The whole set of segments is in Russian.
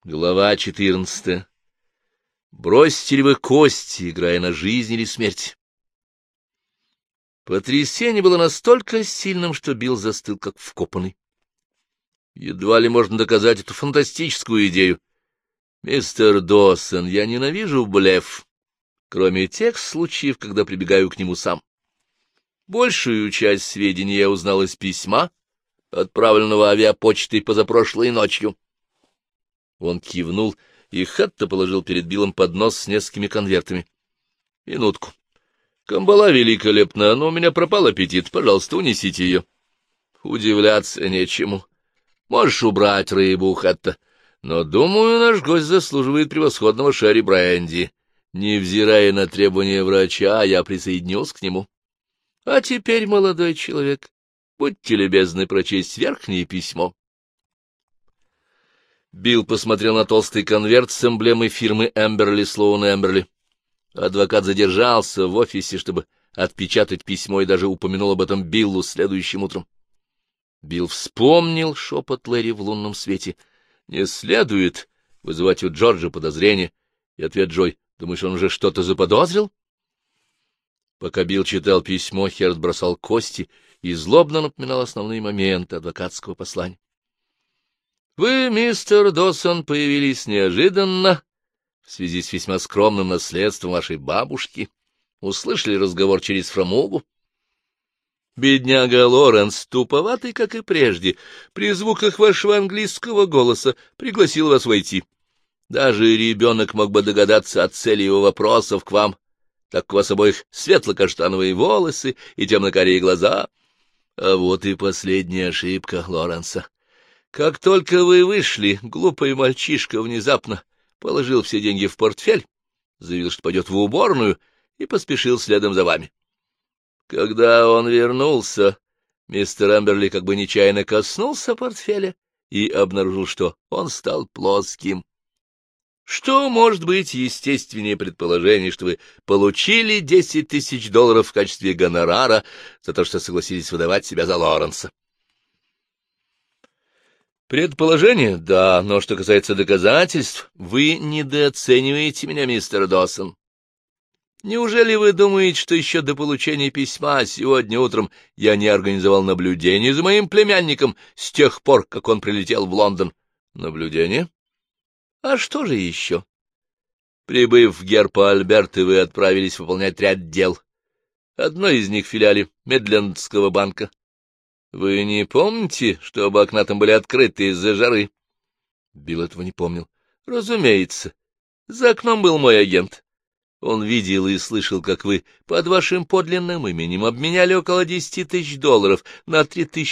Глава 14. Бросите ли вы кости, играя на жизнь или смерть? Потрясение было настолько сильным, что Билл застыл, как вкопанный. Едва ли можно доказать эту фантастическую идею. Мистер Досон, я ненавижу блеф, кроме тех случаев, когда прибегаю к нему сам. Большую часть сведений я узнал из письма, отправленного авиапочтой позапрошлой ночью. Он кивнул, и Хатта положил перед Биллом поднос с несколькими конвертами. — Минутку. Камбала великолепна, но у меня пропал аппетит. Пожалуйста, унесите ее. Удивляться нечему. Можешь убрать рыбу, Хатта. Но, думаю, наш гость заслуживает превосходного шерри бренди. Невзирая на требования врача, я присоединюсь к нему. А теперь, молодой человек, будьте любезны прочесть верхнее письмо. Билл посмотрел на толстый конверт с эмблемой фирмы Эмберли, Слоун Эмберли. Адвокат задержался в офисе, чтобы отпечатать письмо, и даже упомянул об этом Биллу следующим утром. Билл вспомнил шепот Лэри в лунном свете. Не следует вызывать у Джорджа подозрения. И ответ Джой: думаешь, он уже что-то заподозрил? Пока Билл читал письмо, Херд бросал кости и злобно напоминал основные моменты адвокатского послания. Вы, мистер Досон, появились неожиданно в связи с весьма скромным наследством вашей бабушки. Услышали разговор через фрамугу. Бедняга Лоренс, туповатый, как и прежде, при звуках вашего английского голоса пригласил вас войти. Даже ребенок мог бы догадаться о цели его вопросов к вам, так как у вас обоих светло-каштановые волосы и темно-карие глаза. А вот и последняя ошибка Лоренса. Как только вы вышли, глупый мальчишка внезапно положил все деньги в портфель, заявил, что пойдет в уборную, и поспешил следом за вами. Когда он вернулся, мистер Эмберли как бы нечаянно коснулся портфеля и обнаружил, что он стал плоским. Что может быть естественнее предположение, что вы получили $10 000 в качестве гонорара за то, что согласились выдавать себя за Лоренса? Предположение? Да, но что касается доказательств, вы недооцениваете меня, мистер Досон. Неужели вы думаете, что еще до получения письма сегодня утром я не организовал наблюдение за моим племянником с тех пор, как он прилетел в Лондон? Наблюдение? А что же еще? Прибыв в Герпо-Альберты, вы отправились выполнять ряд дел. Одно из них в филиале Медлендского банка. Вы не помните, что оба окна там были открыты из-за жары? Билл этого не помнил. Разумеется. За окном был мой агент. Он видел и слышал, как вы под вашим подлинным именем обменяли около $10 000 на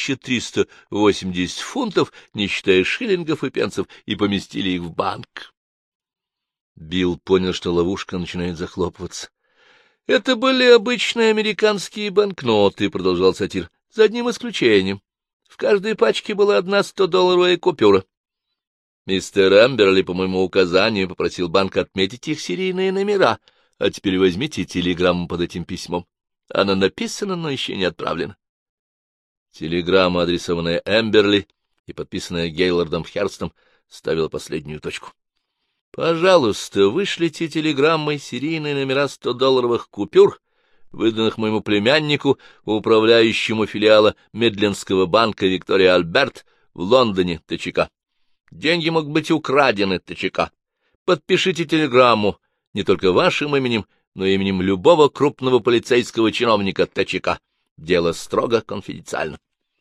3380 фунтов, не считая шиллингов и пенсов, и поместили их в банк. Билл понял, что ловушка начинает захлопываться. — Это были обычные американские банкноты, — продолжал сатир, — за одним исключением. В каждой пачке была одна 100-долларовая купюра. Мистер Эмберли, по моему указанию, попросил банк отметить их серийные номера. А теперь возьмите телеграмму под этим письмом. Она написана, но еще не отправлена. Телеграмма, адресованная Эмберли и подписанная Гейлордом Херстом, ставила последнюю точку. Пожалуйста, вышлите телеграммой серийные номера 100-долларовых купюр, выданных моему племяннику, управляющему филиала Медлендского банка Виктория Альберт в Лондоне, ТЧК. Деньги могут быть украдены, ТЧК. Подпишите телеграмму не только вашим именем, но и именем любого крупного полицейского чиновника ТЧК. Дело строго конфиденциально.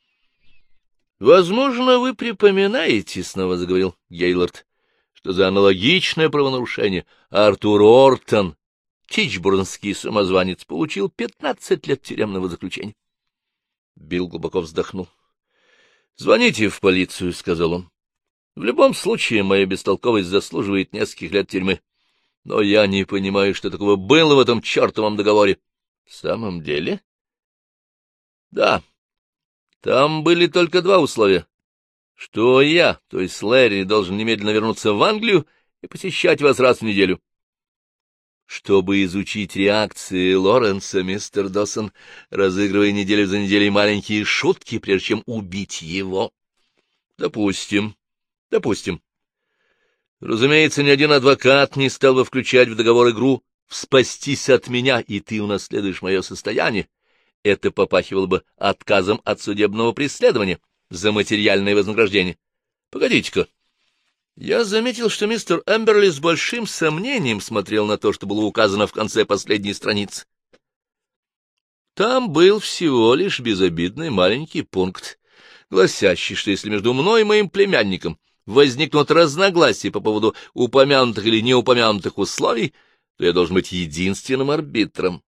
— Возможно, вы припоминаете, — снова заговорил Гейлорд, — что за аналогичное правонарушение Артур Ортон, тичбурнский самозванец, получил 15 лет тюремного заключения. Билл глубоко вздохнул. — Звоните в полицию, — сказал он. — В любом случае, моя бестолковость заслуживает нескольких лет тюрьмы. Но я не понимаю, что такого было в этом чертовом договоре. — В самом деле? — Да. Там были только два условия. Что я, то есть Лэри, должен немедленно вернуться в Англию и посещать вас раз в неделю. Чтобы изучить реакции Лоренса, мистер Досон, разыгрывая неделю за неделей маленькие шутки, прежде чем убить его. Допустим. Разумеется, ни один адвокат не стал бы включать в договор игру «спастись от меня, и ты унаследуешь мое состояние». Это попахивало бы отказом от судебного преследования за материальное вознаграждение. Погодите-ка. Я заметил, что мистер Эмберли с большим сомнением смотрел на то, что было указано в конце последней страницы. Там был всего лишь безобидный маленький пункт, гласящий, что если между мной и моим племянником возникнут разногласия по поводу упомянутых или неупомянутых условий, то я должен быть единственным арбитром.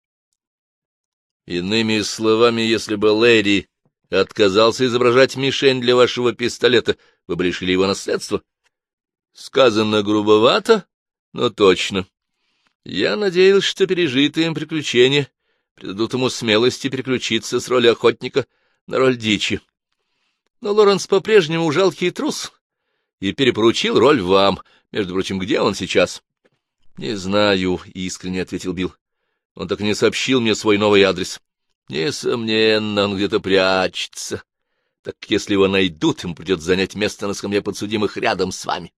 Иными словами, если бы Лэри отказался изображать мишень для вашего пистолета, вы бы лишили его наследства. Сказано грубовато, но точно. Я надеялся, что пережитые им приключения придадут ему смелости переключиться с роли охотника на роль дичи. Но Лоренс по-прежнему жалкий трус и перепоручил роль вам. Между прочим, где он сейчас? — Не знаю, — искренне ответил Билл. Он так и не сообщил мне свой новый адрес. Несомненно, он где-то прячется. Так если его найдут, ему придется занять место на скамье подсудимых рядом с вами.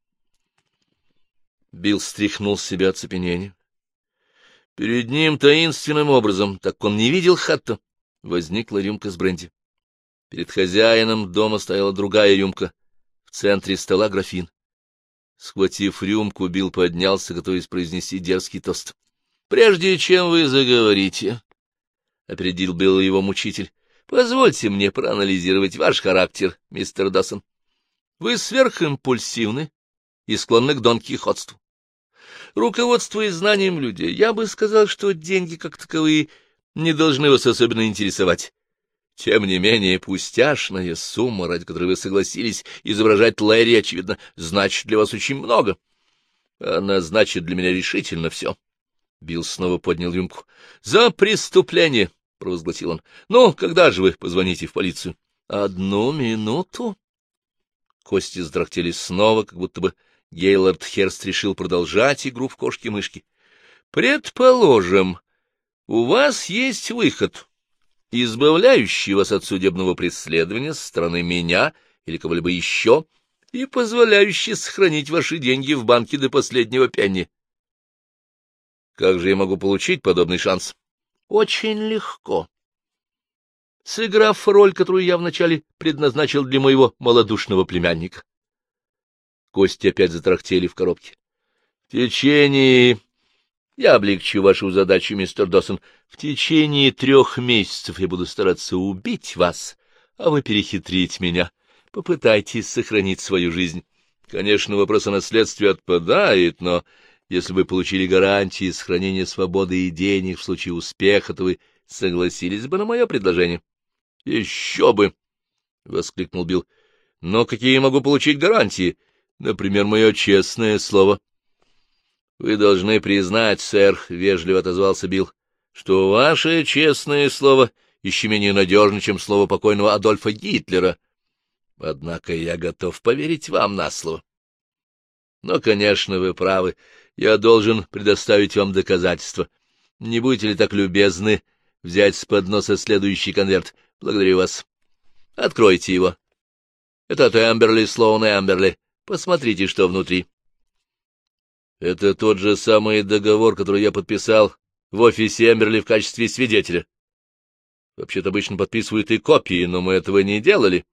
Билл стряхнул с себя оцепенение. Перед ним таинственным образом, так как он не видел Хатта, возникла рюмка с бренди. Перед хозяином дома стояла другая рюмка, в центре стола графин. Схватив рюмку, Билл поднялся, готовясь произнести дерзкий тост. — Прежде чем вы заговорите, — опередил Билл его мучитель, — позвольте мне проанализировать ваш характер, мистер Доссон. Вы сверхимпульсивны и склонны к донкихотству. Руководствуясь знанием людей, я бы сказал, что деньги как таковые не должны вас особенно интересовать. Тем не менее, пустяшная сумма, ради которой вы согласились изображать Лэри, очевидно, значит для вас очень много. Она значит для меня решительно все. Билл снова поднял рюмку. — За преступление! — провозгласил он. — Ну, когда же вы позвоните в полицию? — 1 минуту. Кости затрахтели снова, как будто бы Гейлорд Херст решил продолжать игру в кошки-мышки. — Предположим, у вас есть выход, избавляющий вас от судебного преследования со стороны меня или кого-либо еще и позволяющий сохранить ваши деньги в банке до последнего пенни. Как же я могу получить подобный шанс? Очень легко. Сыграв роль, которую я вначале предназначил для моего малодушного племянника. Кости опять затарахтели в коробке. В течение... Я облегчу вашу задачу, мистер Доссон. В течение 3 месяцев я буду стараться убить вас, а вы перехитрить меня. Попытайтесь сохранить свою жизнь. Конечно, вопрос о наследстве отпадает, но если вы получили гарантии сохранения свободы и денег в случае успеха, то вы согласились бы на мое предложение. — Еще бы! — воскликнул Билл. — Но какие я могу получить гарантии? Например, мое честное слово. — Вы должны признать, сэр, — вежливо отозвался Билл, — что ваше честное слово еще менее надежно, чем слово покойного Адольфа Гитлера. Однако я готов поверить вам на слово. Но, конечно, вы правы. Я должен предоставить вам доказательства. Не будете ли так любезны взять с подноса следующий конверт? Благодарю вас. Откройте его. Это от Эмберли, Слоун Эмберли. Посмотрите, что внутри. Это тот же самый договор, который я подписал в офисе Эмберли в качестве свидетеля. Вообще-то обычно подписывают и копии, но мы этого не делали.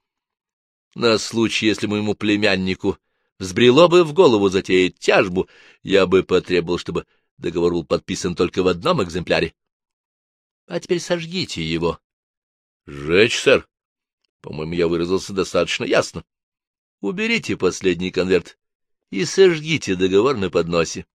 На случай, если моему племяннику взбрело бы в голову затеять тяжбу, я бы потребовал, чтобы договор был подписан только в одном экземпляре. А теперь сожгите его. — Сжечь, сэр? По-моему, я выразился достаточно ясно. Уберите последний конверт и сожгите договор на подносе.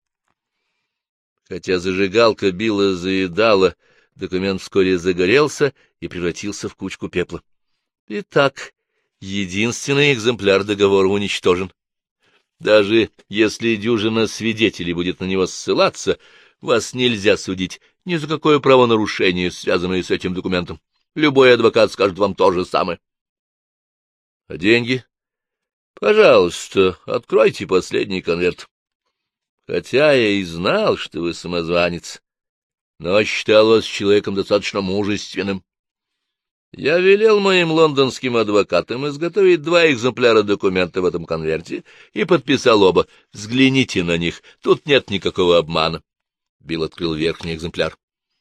Хотя зажигалка Билла заедала, документ вскоре загорелся и превратился в кучку пепла. Итак, единственный экземпляр договора уничтожен. Даже если дюжина свидетелей будет на него ссылаться, вас нельзя судить ни за какое правонарушение, связанное с этим документом. Любой адвокат скажет вам то же самое. А деньги? Пожалуйста, откройте последний конверт. Хотя я и знал, что вы самозванец, но считал вас человеком достаточно мужественным. Я велел моим лондонским адвокатам изготовить 2 экземпляра документа в этом конверте и подписал оба. Взгляните на них, тут нет никакого обмана. Билл открыл верхний экземпляр.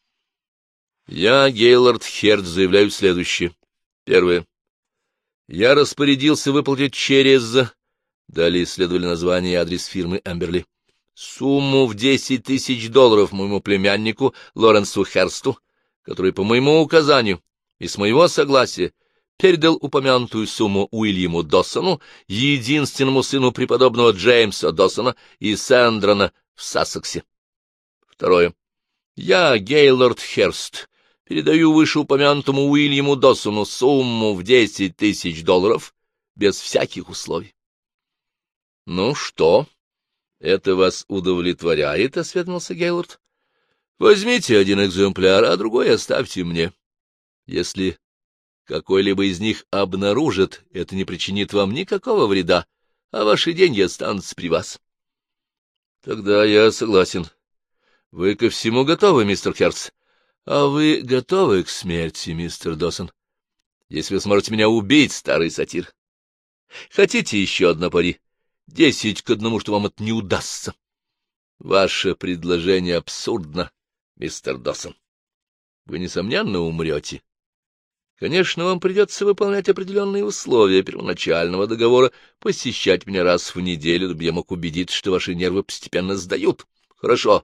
Я, Гейлорд Херд, заявляю следующее. Первое. Я распорядился выплатить через... Далее следовали название и адрес фирмы Эмберли. Сумму в $10 000 моему племяннику Лоренсу Херсту, который по моему указанию и с моего согласия передал упомянутую сумму Уильяму Доссону, единственному сыну преподобного Джеймса Доссона и Сэндрона в Сассексе. Второе. Я, Гейлорд Херст, передаю вышеупомянутому Уильяму Доссону сумму в $10 000 без всяких условий. — Ну что, это вас удовлетворяет? — осведомился Гейлорд. — Возьмите один экземпляр, а другой оставьте мне. Если какой-либо из них обнаружат, это не причинит вам никакого вреда, а ваши деньги останутся при вас. — Тогда я согласен. Вы ко всему готовы, мистер Херст? А вы готовы к смерти, мистер Доссон? Если вы сможете меня убить, старый сатир. Хотите еще одно пари? 10 к 1, что вам это не удастся. Ваше предложение абсурдно, мистер Доссон. Вы, несомненно, умрете. Конечно, вам придется выполнять определенные условия первоначального договора, посещать меня раз в неделю, дабы я мог убедиться, что ваши нервы постепенно сдают. Хорошо.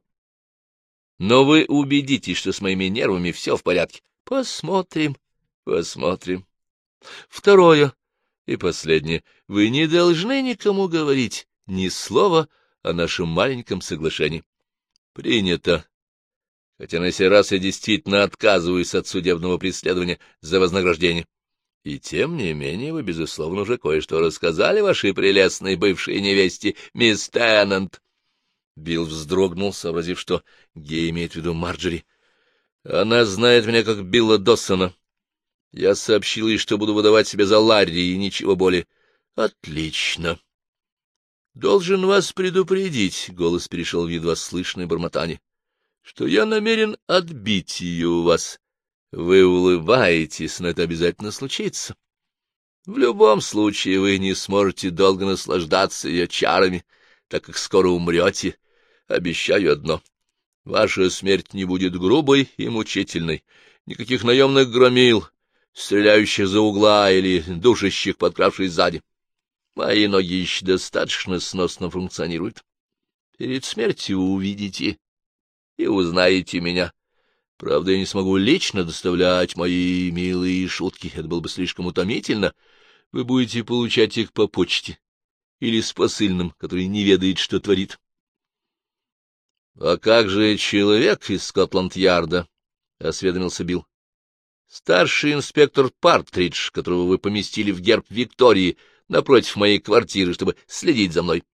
Но вы убедитесь, что с моими нервами все в порядке. Посмотрим, посмотрим. Второе и последнее. Вы не должны никому говорить ни слова о нашем маленьком соглашении. Принято. Хотя на сей раз я действительно отказываюсь от судебного преследования за вознаграждение. И тем не менее вы, безусловно, уже кое-что рассказали вашей прелестной бывшей невесте, мисс Теннант. Билл вздрогнул, сообразив, что Гей имеет в виду Марджери. Она знает меня как Билла Доссона. Я сообщил ей, что буду выдавать себя за Ларри и ничего более. Отлично. Должен вас предупредить, — голос перешел в едва слышное бормотание, — что я намерен отбить ее у вас. Вы улыбаетесь, но это обязательно случится. В любом случае вы не сможете долго наслаждаться ее чарами, так как скоро умрете. Обещаю одно. Ваша смерть не будет грубой и мучительной. Никаких наемных громил, стреляющих за угла или душащих, подкравшись сзади. Мои ноги еще достаточно сносно функционируют. Перед смертью увидите и узнаете меня. Правда, я не смогу лично доставлять мои милые шутки. Это было бы слишком утомительно. Вы будете получать их по почте или с посыльным, который не ведает, что творит. — А как же человек из Скотланд-Ярда? — осведомился Билл. — Старший инспектор Партридж, которого вы поместили в герб Виктории напротив моей квартиры, чтобы следить за мной.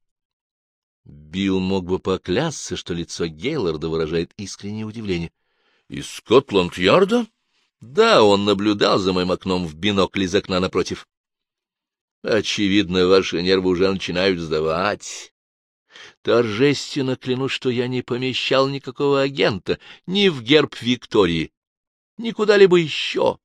Билл мог бы поклясться, что лицо Гейлорда выражает искреннее удивление. — Из Скотланд-Ярда? — Да, он наблюдал за моим окном в бинокль из окна напротив. — Очевидно, ваши нервы уже начинают сдавать. Торжественно клянусь, что я не помещал никакого агента ни в герб Виктории, ни куда-либо еще.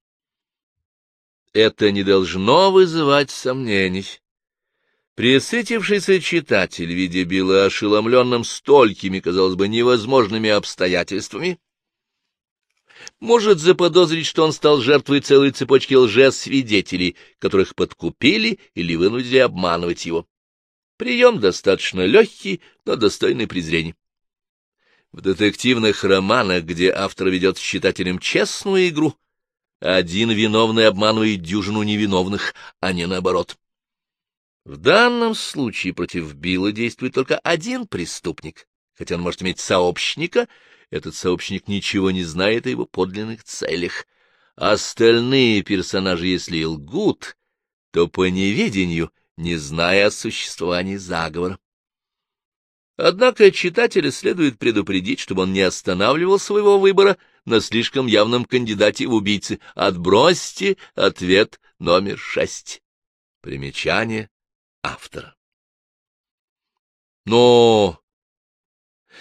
Это не должно вызывать сомнений. Пресытившийся читатель, видя Билла ошеломленным столькими, казалось бы, невозможными обстоятельствами, может заподозрить, что он стал жертвой целой цепочки лжесвидетелей, которых подкупили или вынудили обманывать его. Прием достаточно легкий, но достойный презрения. В детективных романах, где автор ведет с читателем честную игру, один виновный обманывает дюжину невиновных, а не наоборот. В данном случае против Билла действует только один преступник. Хотя он может иметь сообщника, этот сообщник ничего не знает о его подлинных целях. Остальные персонажи, если и лгут, то по неведению, не зная о существовании заговора. Однако читателя следует предупредить, чтобы он не останавливал своего выбора на слишком явном кандидате в убийцы. Отбросьте ответ номер 6. Примечание автора. Но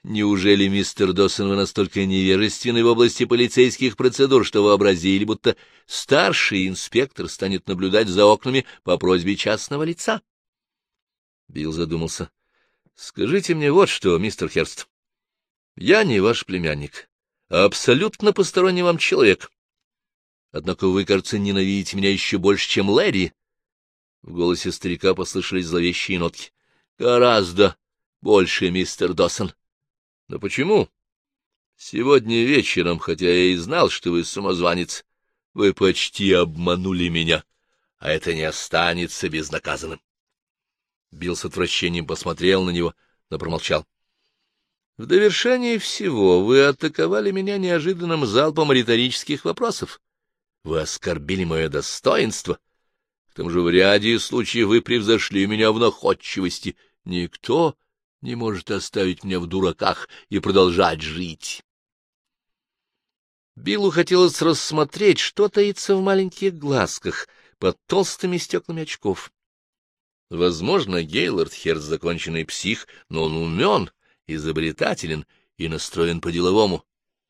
Неужели, мистер Доссон, вы настолько невежественны в области полицейских процедур, что вообразили, будто старший инспектор станет наблюдать за окнами по просьбе частного лица? Билл задумался. — Скажите мне вот что, мистер Херст. Я не ваш племянник, а абсолютно посторонний вам человек. Однако вы, кажется, ненавидите меня еще больше, чем Лэри. В голосе старика послышались зловещие нотки. — Гораздо больше, мистер Доссон. — Но почему? — Сегодня вечером, хотя я и знал, что вы самозванец, вы почти обманули меня, а это не останется безнаказанным. Билл с отвращением посмотрел на него, но промолчал. — В довершение всего вы атаковали меня неожиданным залпом риторических вопросов. Вы оскорбили мое достоинство. К тому же в ряде случаев вы превзошли меня в находчивости. Никто не может оставить меня в дураках и продолжать жить. Биллу хотелось рассмотреть, что таится в маленьких глазках под толстыми стеклами очков. Возможно, Гейлорд Херст — законченный псих, но он умен, изобретателен и настроен по-деловому.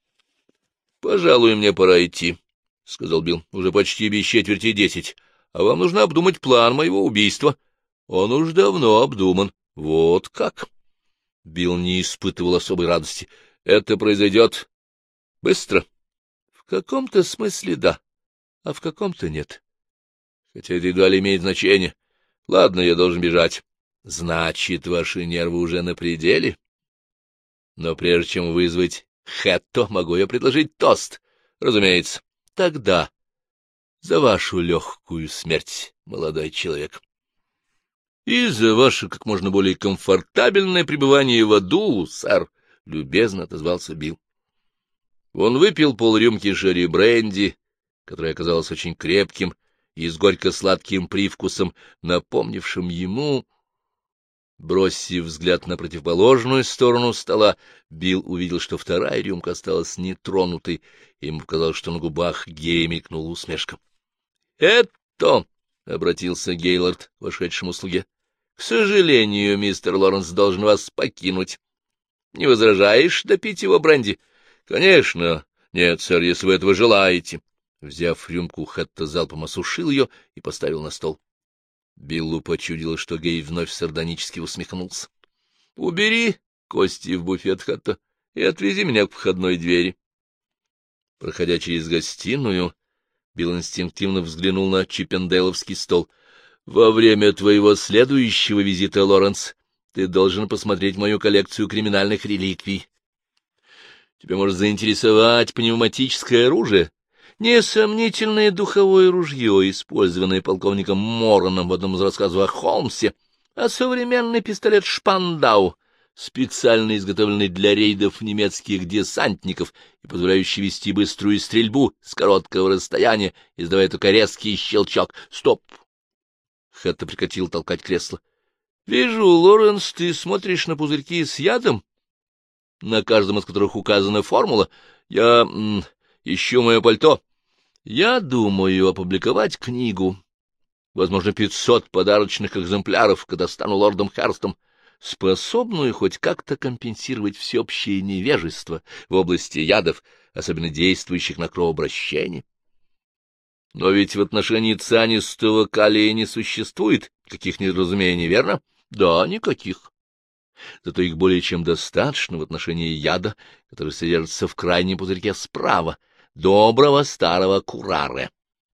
— Пожалуй, мне пора идти, — сказал Билл. — Уже почти без четверти 10, а вам нужно обдумать план моего убийства. Он уж давно обдуман. Вот как? Билл не испытывал особой радости. Это произойдет быстро. В каком-то смысле да, а в каком-то нет. Хотя это едва ли имеет значение. Ладно, я должен бежать. Значит, ваши нервы уже на пределе? Но прежде чем вызвать Хэтто, могу я предложить тост? Разумеется. Тогда за вашу легкую смерть, молодой человек. И за ваше как можно более комфортабельное пребывание в аду, сэр, — любезно отозвался Билл. Он выпил полрюмки шерри-бренди, которое оказалось очень крепким и с горько-сладким привкусом, напомнившим ему... Бросив взгляд на противоположную сторону стола, Билл увидел, что вторая рюмка осталась нетронутой, и ему показалось, что на губах Гея мелькнула усмешка. — Это... — обратился Гейлорд к вошедшему слуге. — К сожалению, мистер Лоренс должен вас покинуть. Не возражаешь допить его бренди? — Конечно. Нет, сэр, если вы этого желаете. Взяв рюмку, Хэтто залпом осушил ее и поставил на стол. Биллу почудило, что Гей вновь сардонически усмехнулся. — Убери кости в буфет, Хэтто, и отвези меня к входной двери. Проходя через гостиную, Билл инстинктивно взглянул на чиппендейловский стол. — Во время твоего следующего визита, Лоренс, ты должен посмотреть мою коллекцию криминальных реликвий. Тебя может заинтересовать пневматическое оружие. Несомнительное духовое ружье, использованное полковником Мороном в одном из рассказов о Холмсе, а современный пистолет Шпандау, специально изготовленный для рейдов немецких десантников и позволяющий вести быструю стрельбу с короткого расстояния, издавая только резкий щелчок. Стоп! Хэтто прекратил толкать кресло. — Вижу, Лоренс, ты смотришь на пузырьки с ядом, на каждом из которых указана формула. Я ищу мое пальто. Я думаю опубликовать книгу, возможно, 500 подарочных экземпляров, когда стану лордом Херстом, способную хоть как-то компенсировать всеобщее невежество в области ядов, особенно действующих на кровообращение. Но ведь в отношении цианистого калия не существует каких недоразумений, верно? Да, никаких. Зато их более чем достаточно в отношении яда, который содержится в крайнем пузырьке справа, доброго старого кураре.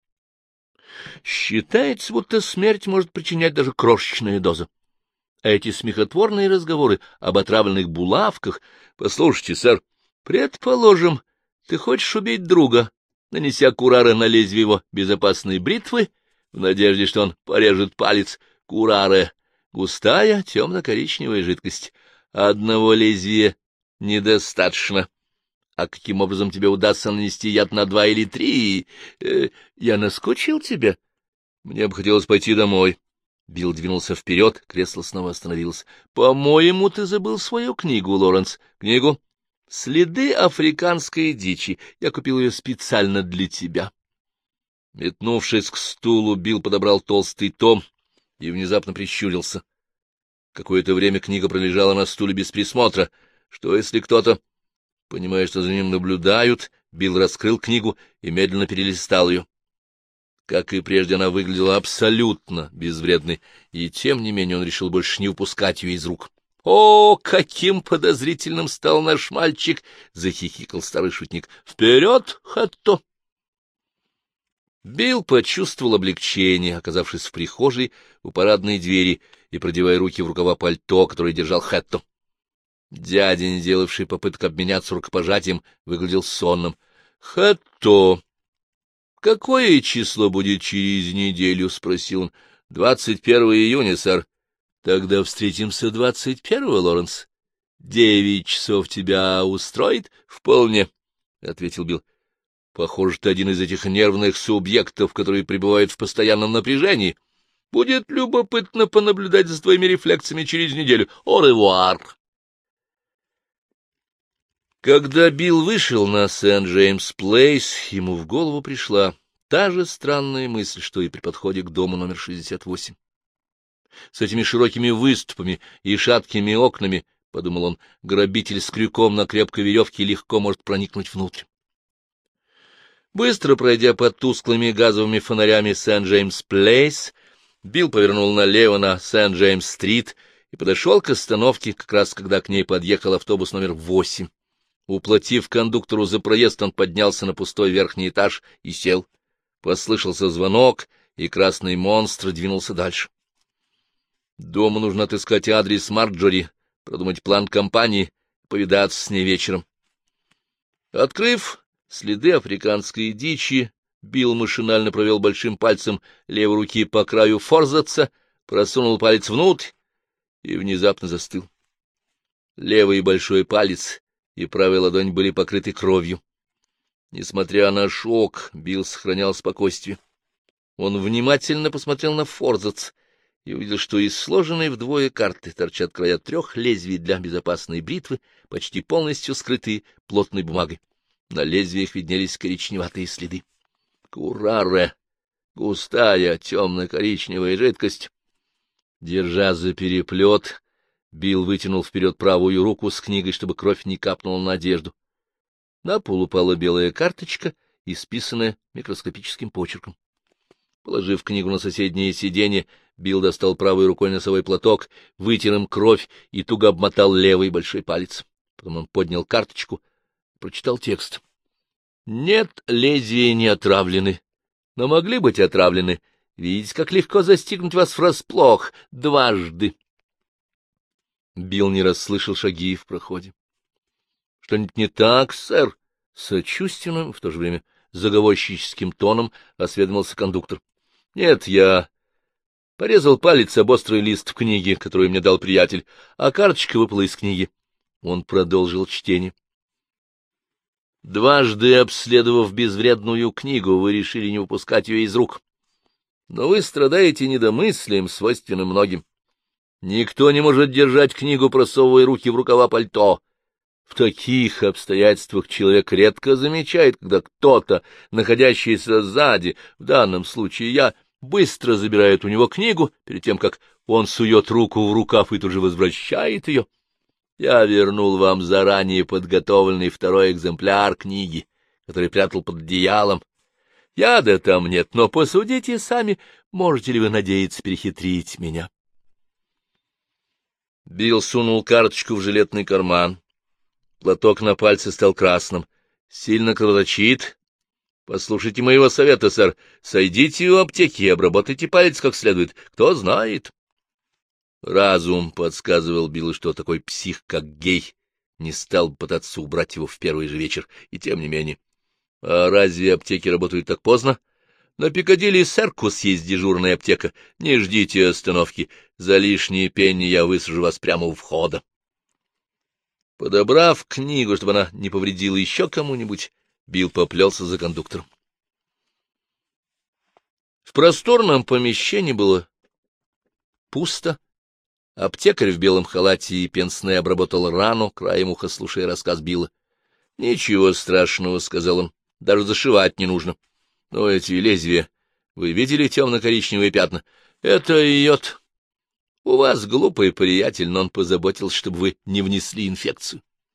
Считается, будто смерть может причинять даже крошечная доза. Эти смехотворные разговоры об отравленных булавках... Послушайте, сэр, предположим, ты хочешь убить друга, нанеся кураре на лезвие его безопасной бритвы, в надежде, что он порежет палец. Кураре — густая темно-коричневая жидкость. Одного лезвия недостаточно. А каким образом тебе удастся нанести яд на 2 или 3? Я наскучил тебя? Мне бы хотелось пойти домой. Билл двинулся вперед, кресло снова остановилось. — По-моему, ты забыл свою книгу, Лоренс. — Книгу? — «Следы африканской дичи». Я купил ее специально для тебя. Метнувшись к стулу, Билл подобрал толстый том и внезапно прищурился. Какое-то время книга пролежала на стуле без присмотра. Что если кто-то... Понимая, что за ним наблюдают, Билл раскрыл книгу и медленно перелистал ее. Как и прежде, она выглядела абсолютно безвредной, и тем не менее он решил больше не упускать ее из рук. — О, каким подозрительным стал наш мальчик! — захихикал старый шутник. — Вперед, Хэтто! Билл почувствовал облегчение, оказавшись в прихожей у парадной двери и продевая руки в рукава пальто, которое держал Хэтто. Дядя, не делавший попыток обменяться рукопожатием, выглядел сонным. — Хэтто, какое число будет через неделю? — спросил он. — 21 июня, сэр. — Тогда встретимся 21-го, Лоренс. 9 часов тебя устроит? — Вполне, — ответил Билл. — Похоже, ты один из этих нервных субъектов, которые пребывают в постоянном напряжении. Будет любопытно понаблюдать за твоими рефлексами через неделю. Au revoir. Когда Билл вышел на Сент-Джеймс-Плейс, ему в голову пришла та же странная мысль, что и при подходе к дому номер 68. С этими широкими выступами и шаткими окнами, — подумал он, — грабитель с крюком на крепкой веревке легко может проникнуть внутрь. Быстро пройдя под тусклыми газовыми фонарями Сент-Джеймс-Плейс, Билл повернул налево на Сент-Джеймс-Стрит и подошел к остановке, как раз когда к ней подъехал автобус номер 8. Уплатив кондуктору за проезд, он поднялся на пустой верхний этаж и сел. Послышался звонок, и красный монстр двинулся дальше. Дома нужно отыскать адрес Марджори, продумать план компании, повидаться с ней вечером. Открыв следы африканской дичи, Билл машинально провел большим пальцем левой руки по краю форзаца, просунул палец внутрь и внезапно застыл. Левый большой палец и правая ладонь были покрыты кровью. Несмотря на шок, Билл сохранял спокойствие. Он внимательно посмотрел на форзац и увидел, что из сложенной вдвое карты торчат края 3 лезвий для безопасной бритвы, почти полностью скрытые плотной бумагой. На лезвиях виднелись коричневатые следы. Кураре, густая темно-коричневая жидкость. Держа за переплет, Билл вытянул вперед правую руку с книгой, чтобы кровь не капнула на одежду. На пол упала белая карточка, исписанная микроскопическим почерком. Положив книгу на соседнее сиденье, Билл достал правой рукой носовой платок, вытер им кровь и туго обмотал левый большой палец. Потом он поднял карточку и прочитал текст. «Нет, лезвия не отравлены, но могли быть отравлены. Видите, как легко застигнуть вас врасплох дважды». Билл не расслышал шаги в проходе. — Что-нибудь не так, сэр? — сочувственным, в то же время заговорщическим тоном осведомился кондуктор. — Нет, я порезал палец об острый лист в книге, которую мне дал приятель, а карточка выпала из книги. Он продолжил чтение. — Дважды обследовав безвредную книгу, вы решили не выпускать ее из рук. Но вы страдаете недомыслием, свойственным многим. Никто не может держать книгу, просовывая руки в рукава пальто. В таких обстоятельствах человек редко замечает, когда кто-то, находящийся сзади, в данном случае я, быстро забирает у него книгу, перед тем, как он сует руку в рукав и тут же возвращает ее. Я вернул вам заранее подготовленный 2-й экземпляр книги, который прятал под одеялом. Яда там нет, но посудите сами, можете ли вы надеяться перехитрить меня. Билл сунул карточку в жилетный карман. Платок на пальце стал красным. Сильно кровоточит. Послушайте моего совета, сэр. Сойдите у аптеки и обработайте палец как следует. Кто знает. Разум подсказывал Биллу, что такой псих, как Гей, не стал бы пытаться убрать его в первый же вечер, и тем не менее. А разве аптеки работают так поздно? На Пикадилли Серкус есть дежурная аптека. Не ждите остановки. За лишние пенни я высажу вас прямо у входа. Подобрав книгу, чтобы она не повредила еще кому-нибудь, Билл поплелся за кондуктором. В просторном помещении было пусто. Аптекарь в белом халате и пенсне обработал рану, краем уха слушая рассказ Билла. — Ничего страшного, — сказал он, — даже зашивать не нужно. Но эти лезвия, вы видели темно-коричневые пятна? Это йод. У вас глупый приятель, но он позаботился, чтобы вы не внесли инфекцию.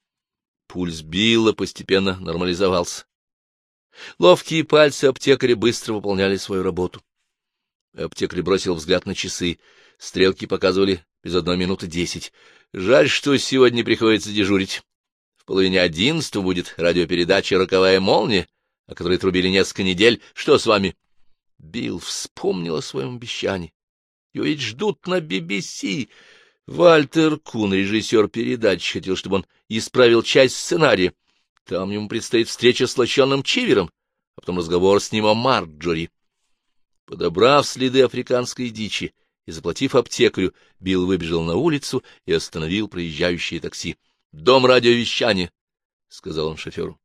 Пульс Билла постепенно нормализовался. Ловкие пальцы аптекаря быстро выполняли свою работу. Аптекарь бросил взгляд на часы. Стрелки показывали без 1:10. Жаль, что сегодня приходится дежурить. В 10:30 будет радиопередача «Роковая молния», о которой трубили несколько недель. Что с вами? Билл вспомнил о своем обещании. Его ведь ждут на BBC. Вальтер Кун, режиссер передачи, хотел, чтобы он исправил часть сценария. Там ему предстоит встреча с лощеным Чивером, а потом разговор с ним о Марджори. Подобрав следы африканской дичи и заплатив аптекарю, Билл выбежал на улицу и остановил проезжающее такси. — Дом радиовещания, — сказал он шоферу.